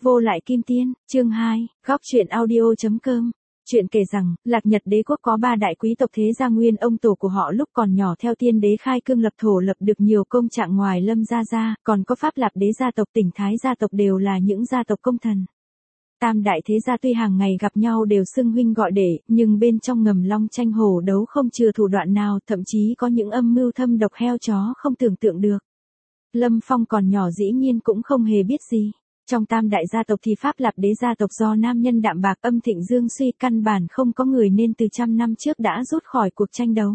Vô lại kim tiên, chương 2, góc truyện audio.com. Chuyện kể rằng, Lạc Nhật đế quốc có 3 đại quý tộc thế gia nguyên ông tổ của họ lúc còn nhỏ theo tiên đế khai cương lập thổ lập được nhiều công trạng ngoài Lâm gia gia, còn có Pháp Lạp đế gia tộc Tỉnh Thái gia tộc đều là những gia tộc công thần. Tam đại thế gia tuy hàng ngày gặp nhau đều xưng huynh gọi đệ, nhưng bên trong ngầm long tranh hổ đấu không chừa thủ đoạn nào, thậm chí có những âm mưu thâm độc heo chó không tưởng tượng được. Lâm Phong còn nhỏ dĩ nhiên cũng không hề biết gì. Trong tam đại gia tộc thì Pháp Lạp đế gia tộc do nam nhân đạm bạc âm thịnh dương suy căn bản không có người nên từ trăm năm trước đã rút khỏi cuộc tranh đấu.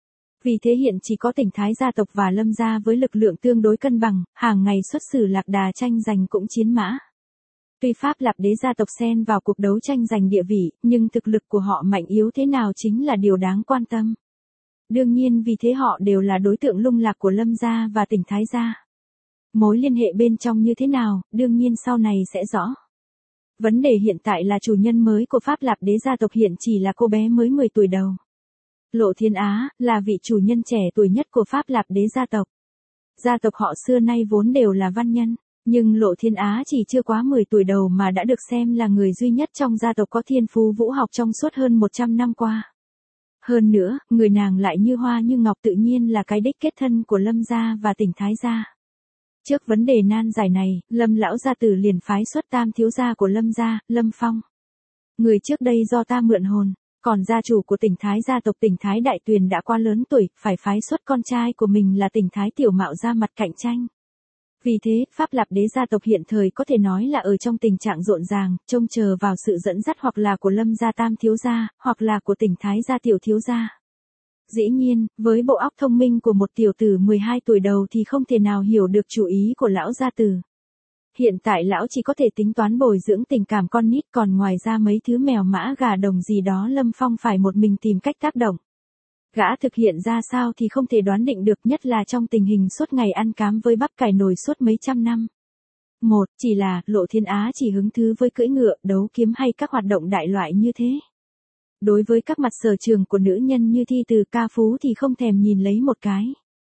Vì thế hiện chỉ có Tỉnh Thái gia tộc và Lâm gia với lực lượng tương đối cân bằng, hàng ngày xuất xử lạc đà tranh giành cũng chiến mã. Tuy Pháp Lạp đế gia tộc xen vào cuộc đấu tranh giành địa vị, nhưng thực lực của họ mạnh yếu thế nào chính là điều đáng quan tâm. Đương nhiên vì thế họ đều là đối tượng lung lạc của Lâm gia và Tỉnh Thái gia. Mối liên hệ bên trong như thế nào, đương nhiên sau này sẽ rõ. Vấn đề hiện tại là chủ nhân mới của Pháp Lạp đế gia tộc hiện chỉ là cô bé mới 10 tuổi đầu. Lộ Thiên Á, là vị chủ nhân trẻ tuổi nhất của Pháp Lạp đế gia tộc. Gia tộc họ xưa nay vốn đều là văn nhân, nhưng Lộ Thiên Á chỉ chưa quá 10 tuổi đầu mà đã được xem là người duy nhất trong gia tộc có thiên phú vũ học trong suốt hơn 100 năm qua. Hơn nữa, người nàng lại như hoa như ngọc tự nhiên là cái đích kết thân của Lâm gia và Tỉnh Thái gia. Trước vấn đề nan giải này, Lâm lão gia tử liền phái xuất tam thiếu gia của Lâm gia, Lâm Phong. Người trước đây do ta mượn hồn, còn gia chủ của Tỉnh Thái gia tộc Tỉnh Thái Đại Tuyền đã quá lớn tuổi, phải phái xuất con trai của mình là Tỉnh Thái Tiểu Mạo ra mặt cạnh tranh. Vì thế, Pháp Lạp đế gia tộc hiện thời có thể nói là ở trong tình trạng rộn ràng, trông chờ vào sự dẫn dắt hoặc là của Lâm gia tam thiếu gia, hoặc là của Tỉnh Thái gia tiểu thiếu gia. Dĩ nhiên, với bộ óc thông minh của một tiểu tử 12 tuổi đầu thì không thể nào hiểu được chủ ý của lão gia tử. Hiện tại lão chỉ có thể tính toán bồi dưỡng tình cảm con nít, còn ngoài ra mấy thứ mèo mã gà đồng gì đó Lâm Phong phải một mình tìm cách tác động. Gã thực hiện ra sao thì không thể đoán định được, nhất là trong tình hình suốt ngày ăn cám với bắp cải nồi suốt mấy trăm năm. Chỉ là, Lộ Thiên Á chỉ hứng thú với cưỡi ngựa, đấu kiếm hay các hoạt động đại loại như thế. Đối với các mặt sở trường của nữ nhân như thi từ ca phú thì không thèm nhìn lấy một cái.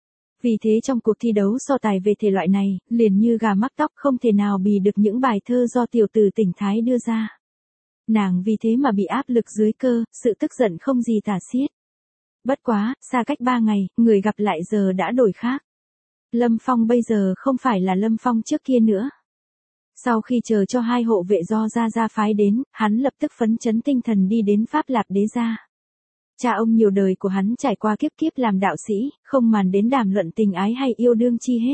Vì thế trong cuộc thi đấu so tài về thể loại này, liền như gà mắc tóc không thể nào bì được những bài thơ do tiểu tử Tỉnh Thái đưa ra. Nàng vì thế mà bị áp lực dưới cơ, sự tức giận không gì tả xiết. Bất quá, xa cách 3 ngày, người gặp lại giờ đã đổi khác. Lâm Phong bây giờ không phải là Lâm Phong trước kia nữa. Sau khi chờ cho 2 hộ vệ do gia phái đến, hắn lập tức phấn chấn tinh thần đi đến Pháp Lạp đế gia. Cha ông nhiều đời của hắn trải qua kiếp kiếp làm đạo sĩ, không màn đến đàm luận tình ái hay yêu đương chi hết.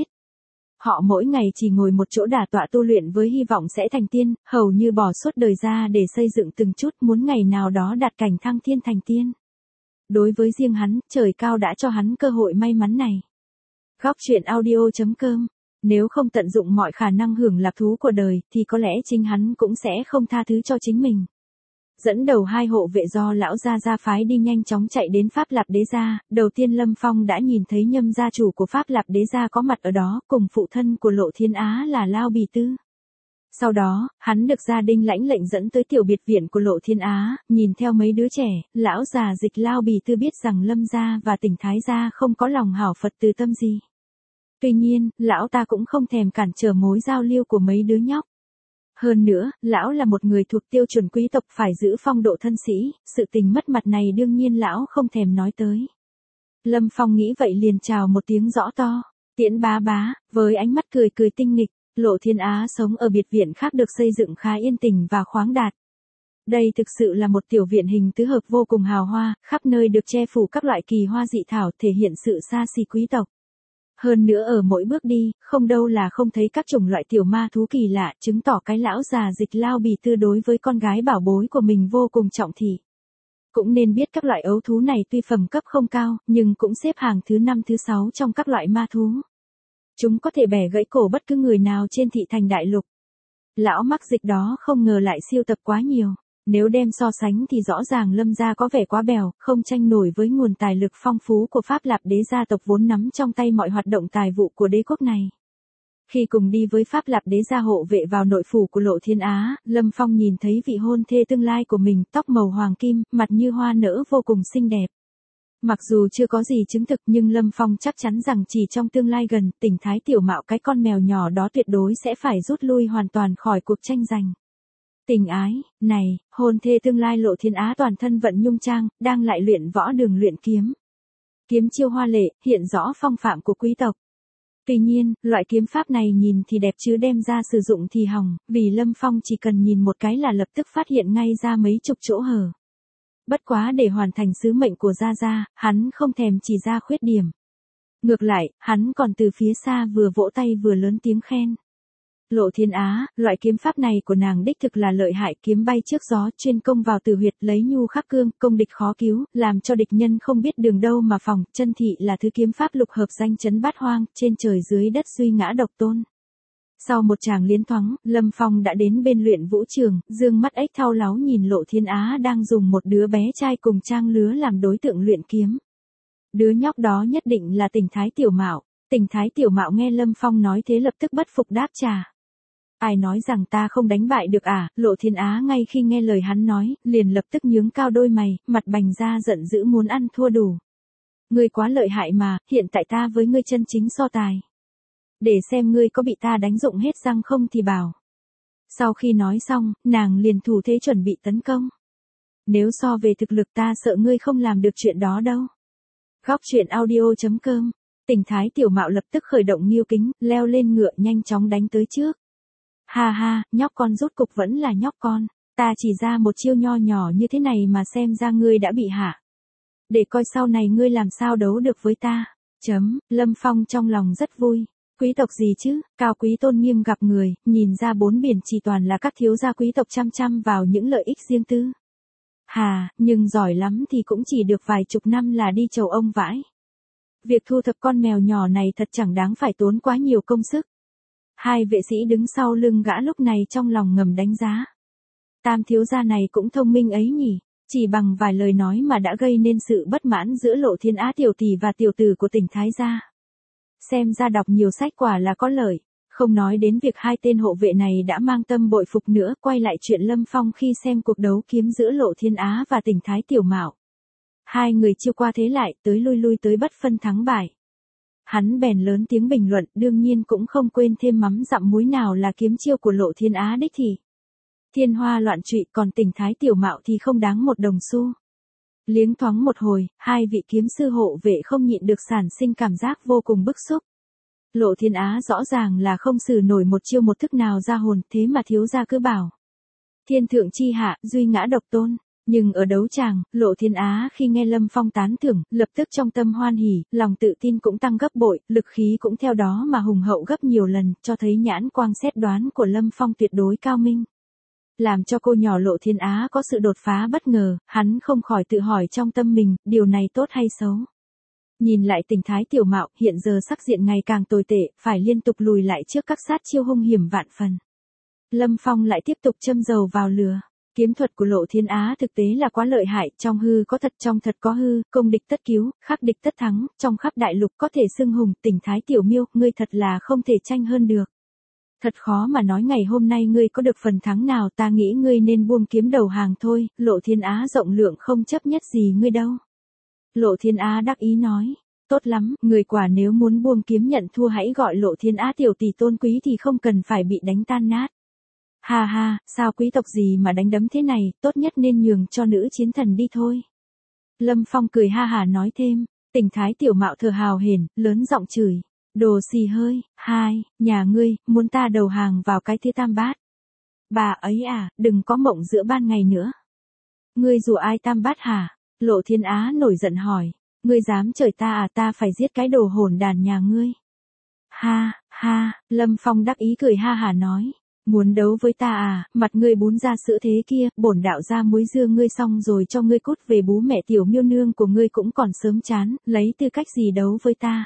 Họ mỗi ngày chỉ ngồi một chỗ đả tọa tu luyện với hy vọng sẽ thành tiên, hầu như bỏ suốt đời ra để xây dựng từng chút muốn ngày nào đó đạt cảnh thăng thiên thành tiên. Đối với riêng hắn, trời cao đã cho hắn cơ hội may mắn này. Góc truyện audio.com. Nếu không tận dụng mọi khả năng hưởng lạc thú của đời, thì có lẽ chính hắn cũng sẽ không tha thứ cho chính mình. Dẫn đầu 2 hộ vệ do lão gia phái đi nhanh chóng chạy đến Pháp Lạp đế gia, đầu tiên Lâm Phong đã nhìn thấy Nhâm gia chủ của Pháp Lạp đế gia có mặt ở đó, cùng phụ thân của Lộ Thiên Á là Lao Bì Tư. Sau đó, hắn được gia đình lãnh lệnh dẫn tới tiểu biệt viện của Lộ Thiên Á, nhìn theo mấy đứa trẻ, lão già dịch Lao Bì Tư biết rằng Lâm gia và Tỉnh Thái gia không có lòng hảo Phật từ tâm gì. Tuy nhiên, lão ta cũng không thèm cản trở mối giao lưu của mấy đứa nhóc. Hơn nữa, lão là một người thuộc tiêu chuẩn quý tộc phải giữ phong độ thân sĩ, sự tình mất mặt này đương nhiên lão không thèm nói tới. Lâm Phong nghĩ vậy liền chào một tiếng rõ to, Tiễn bá bá, với ánh mắt cười cười tinh nghịch. Lộ Thiên Á sống ở biệt viện khác được xây dựng khá yên tĩnh và khoáng đạt. Đây thực sự là một tiểu viện hình tứ hợp vô cùng hào hoa, khắp nơi được che phủ các loại kỳ hoa dị thảo thể hiện sự xa xỉ quý tộc. Hơn nữa ở mỗi bước đi, không đâu là không thấy các chủng loại tiểu ma thú kỳ lạ, chứng tỏ cái lão già dịch Lao Bì Tư đối với con gái bảo bối của mình vô cùng trọng thị. Cũng nên biết các loại ấu thú này tuy phẩm cấp không cao, nhưng cũng xếp hàng thứ 5 thứ 6 trong các loại ma thú. Chúng có thể bẻ gãy cổ bất cứ người nào trên thị thành đại lục. Lão mắc dịch đó không ngờ lại siêu tập quá nhiều. Nếu đem so sánh thì rõ ràng Lâm gia có vẻ quá bèo, không tranh nổi với nguồn tài lực phong phú của Pháp Lạp đế gia tộc vốn nắm trong tay mọi hoạt động tài vụ của đế quốc này. Khi cùng đi với Pháp Lạp đế gia hộ vệ vào nội phủ của Lộ Thiên Á, Lâm Phong nhìn thấy vị hôn thê tương lai của mình, tóc màu hoàng kim, mặt như hoa nở vô cùng xinh đẹp. Mặc dù chưa có gì chứng thực nhưng Lâm Phong chắc chắn rằng chỉ trong tương lai gần, Tỉnh Thái Tiểu Mạo cái con mèo nhỏ đó tuyệt đối sẽ phải rút lui hoàn toàn khỏi cuộc tranh giành. Tình ái, này, hôn thê tương lai Lộ Thiên Á toàn thân vận nhung trang, đang lại luyện võ đường luyện kiếm. Kiếm chiêu hoa lệ, hiện rõ phong phạm của quý tộc. Tuy nhiên, loại kiếm pháp này nhìn thì đẹp chứ đem ra sử dụng thì hỏng, vì Lâm Phong chỉ cần nhìn một cái là lập tức phát hiện ngay ra mấy chục chỗ hở. Bất quá để hoàn thành sứ mệnh của Gia Gia, hắn không thèm chỉ ra khuyết điểm. Ngược lại, hắn còn từ phía xa vừa vỗ tay vừa lớn tiếng khen. Lộ Thiên Á, loại kiếm pháp này của nàng đích thực là lợi hại, kiếm bay trước gió, chuyên công vào tử huyệt, lấy nhu khắc cương, công địch khó cứu, làm cho địch nhân không biết đường đâu mà phòng, chân thị là thứ kiếm pháp lục hợp danh chấn bát hoang, trên trời dưới đất duy ngã độc tôn. Sau một tràng liến thoáng, Lâm Phong đã đến bên luyện vũ trường, dương mắt ếch thao láo nhìn Lộ Thiên Á đang dùng một đứa bé trai cùng trang lứa làm đối tượng luyện kiếm. Đứa nhóc đó nhất định là Tỉnh Thái Tiểu Mạo. Tỉnh Thái Tiểu Mạo nghe Lâm Phong nói thế lập tức bất phục đáp trả. Ai nói rằng ta không đánh bại được à? Lộ Thiên Á ngay khi nghe lời hắn nói, liền lập tức nhướng cao đôi mày, mặt bành ra giận dữ muốn ăn thua đủ. Ngươi quá lợi hại mà, hiện tại ta với ngươi chân chính so tài. Để xem ngươi có bị ta đánh rụng hết răng không thì bảo. Sau khi nói xong, nàng liền thủ thế chuẩn bị tấn công. Nếu so về thực lực ta sợ ngươi không làm được chuyện đó đâu. Góc truyện audio.com. Tỉnh Thái Tiểu Mạo lập tức khởi động nghiêu kính, leo lên ngựa nhanh chóng đánh tới trước. Ha ha, nhóc con rốt cục vẫn là nhóc con, ta chỉ ra một chiêu nho nhỏ như thế này mà xem ra ngươi đã bị hạ. Để coi sau này ngươi làm sao đấu được với ta. Lâm Phong trong lòng rất vui. Quý tộc gì chứ, cao quý tôn nghiêm gặp người, nhìn ra bốn biển chỉ toàn là các thiếu gia quý tộc chăm chăm vào những lợi ích riêng tư. Hà, nhưng giỏi lắm thì cũng chỉ được vài chục năm là đi chầu ông vãi. Việc thu thập con mèo nhỏ này thật chẳng đáng phải tốn quá nhiều công sức. Hai vệ sĩ đứng sau lưng gã lúc này trong lòng ngầm đánh giá. Tam thiếu gia này cũng thông minh ấy nhỉ, chỉ bằng vài lời nói mà đã gây nên sự bất mãn giữa Lộ Thiên Á tiểu tỷ và tiểu tử của Tỉnh Thái gia. Xem ra đọc nhiều sách quả là có lợi, không nói đến việc hai tên hộ vệ này đã mang tâm bội phục nữa, quay lại chuyện Lâm Phong khi xem cuộc đấu kiếm giữa Lộ Thiên Á và Tỉnh Thái Tiểu Mạo. Hai người chiêu qua thế lại, tới lui tới bất phân thắng bại. Hắn bèn lớn tiếng bình luận, đương nhiên cũng không quên thêm mắm dặm muối nào là kiếm chiêu của Lộ Thiên Á đích thì. Thiên hoa loạn trụy, còn Tỉnh Thái Tiểu Mạo thì không đáng một đồng xu. Liếng thoáng một hồi, hai vị kiếm sư hộ vệ không nhịn được sản sinh cảm giác vô cùng bức xúc. Lộ Thiên Á rõ ràng là không xử nổi một chiêu một thức nào ra hồn, thế mà thiếu gia cứ bảo. Thiên thượng chi hạ, duy ngã độc tôn. Nhưng ở đấu tràng, Lộ Thiên Á khi nghe Lâm Phong tán thưởng, lập tức trong tâm hoan hỉ, lòng tự tin cũng tăng gấp bội, lực khí cũng theo đó mà hùng hậu gấp nhiều lần, cho thấy nhãn quang xét đoán của Lâm Phong tuyệt đối cao minh. Làm cho cô nhỏ Lộ Thiên Á có sự đột phá bất ngờ, hắn không khỏi tự hỏi trong tâm mình, điều này tốt hay xấu. Nhìn lại Tỉnh Thái Tiểu Mạo, hiện giờ sắc diện ngày càng tồi tệ, phải liên tục lùi lại trước các sát chiêu hung hiểm vạn phần. Lâm Phong lại tiếp tục châm dầu vào lửa. Kiếm thuật của Lộ Thiên Á thực tế là quá lợi hại, trong hư có thật, trong thật có hư, công địch tất cứu, khắc địch tất thắng, trong khắp đại lục có thể xưng hùng. Tỉnh Thái Tiểu Miêu, ngươi thật là không thể tranh hơn được. Thật khó mà nói ngày hôm nay ngươi có được phần thắng nào, ta nghĩ ngươi nên buông kiếm đầu hàng thôi, Lộ Thiên Á rộng lượng không chấp nhất gì ngươi đâu. Lộ Thiên Á đắc ý nói, tốt lắm, người quả nếu muốn buông kiếm nhận thua hãy gọi Lộ Thiên Á tiểu tỷ tôn quý thì không cần phải bị đánh tan nát. Ha ha, sao quý tộc gì mà đánh đấm thế này, tốt nhất nên nhường cho nữ chiến thần đi thôi. Lâm Phong cười ha hả nói thêm, Tỉnh Thái Tiểu Mạo thở hào hển, lớn giọng chửi, đồ xì hơi, hai, nhà ngươi, muốn ta đầu hàng vào cái thứ tam bát. Bà ấy à, đừng có mộng giữa ban ngày nữa. Ngươi rủa ai tam bát hả? Lộ Thiên Á nổi giận hỏi, ngươi dám chửi ta à, ta phải giết cái đồ hỗn đàn nhà ngươi. Ha, ha, Lâm Phong đắc ý cười ha hả nói. Muốn đấu với ta à, mặt ngươi bún ra sữa thế kia, bổn đạo ra muối dưa ngươi xong rồi cho ngươi cút về bú mẹ tiểu miêu nương của ngươi cũng còn sớm chán, lấy tư cách gì đấu với ta.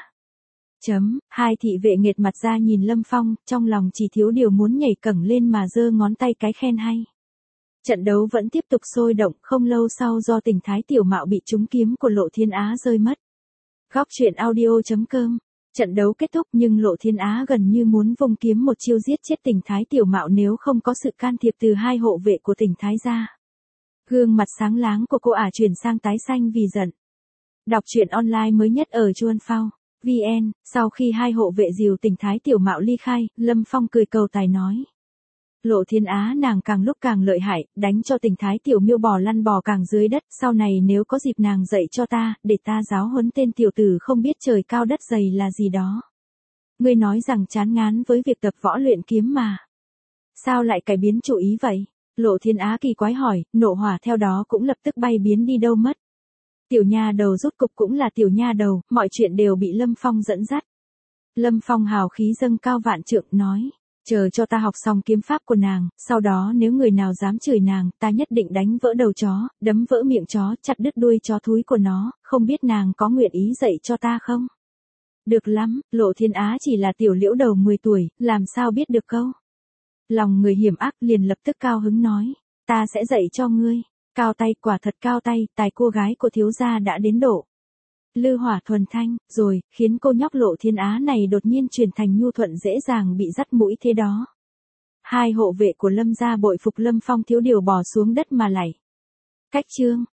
Hai thị vệ nghệt mặt ra nhìn Lâm Phong, trong lòng chỉ thiếu điều muốn nhảy cẳng lên mà giơ ngón tay cái khen hay. Trận đấu vẫn tiếp tục sôi động, không lâu sau do Tỉnh Thái Tiểu Mạo bị trúng kiếm của Lộ Thiên Á rơi mất. Góc truyện audio.com. Trận đấu kết thúc nhưng Lộ Thiên Á gần như muốn vung kiếm một chiêu giết chết Tỉnh Thái Tiểu Mạo nếu không có sự can thiệp từ hai hộ vệ của Tỉnh Thái gia. Gương mặt sáng láng của cô ả chuyển sang tái xanh vì giận. Đọc truyện online mới nhất ở Chuan Phao VN, sau khi hai hộ vệ dìu tỉnh Thái Tiểu Mạo ly khai, Lâm Phong cười cầu tài nói. Lộ Thiên Á nàng càng lúc càng lợi hại, đánh cho tỉnh Thái Tiểu Miêu bò lăn bò càng dưới đất, sau này nếu có dịp nàng dạy cho ta, để ta giáo huấn tên tiểu tử không biết trời cao đất dày là gì đó. Ngươi nói rằng chán ngán với việc tập võ luyện kiếm mà. Sao lại cải biến chủ ý vậy? Lộ Thiên Á kỳ quái hỏi, nộ hỏa theo đó cũng lập tức bay biến đi đâu mất. Tiểu nha đầu rốt cục cũng là tiểu nha đầu, mọi chuyện đều bị Lâm Phong dẫn dắt. Lâm Phong hào khí dâng cao vạn trượng nói, chờ cho ta học xong kiếm pháp của nàng, sau đó nếu người nào dám chửi nàng, ta nhất định đánh vỡ đầu chó, đấm vỡ miệng chó, chặt đứt đuôi chó thúi của nó, không biết nàng có nguyện ý dạy cho ta không? Được lắm, Lộ Thiên Á chỉ là tiểu liễu đầu 10 tuổi, làm sao biết được câu? Lòng người hiểm ác liền lập tức cao hứng nói, ta sẽ dạy cho ngươi. Cao tay, quả thật cao tay, tài cô gái của thiếu gia đã đến độ lư hỏa thuần thanh, rồi, khiến cô nhóc Lộ Thiên Á này đột nhiên chuyển thành nhu thuận dễ dàng bị dắt mũi thế đó. Hai hộ vệ của Lâm gia bội phục Lâm Phong thiếu điều bỏ xuống đất mà lạy. Cách chương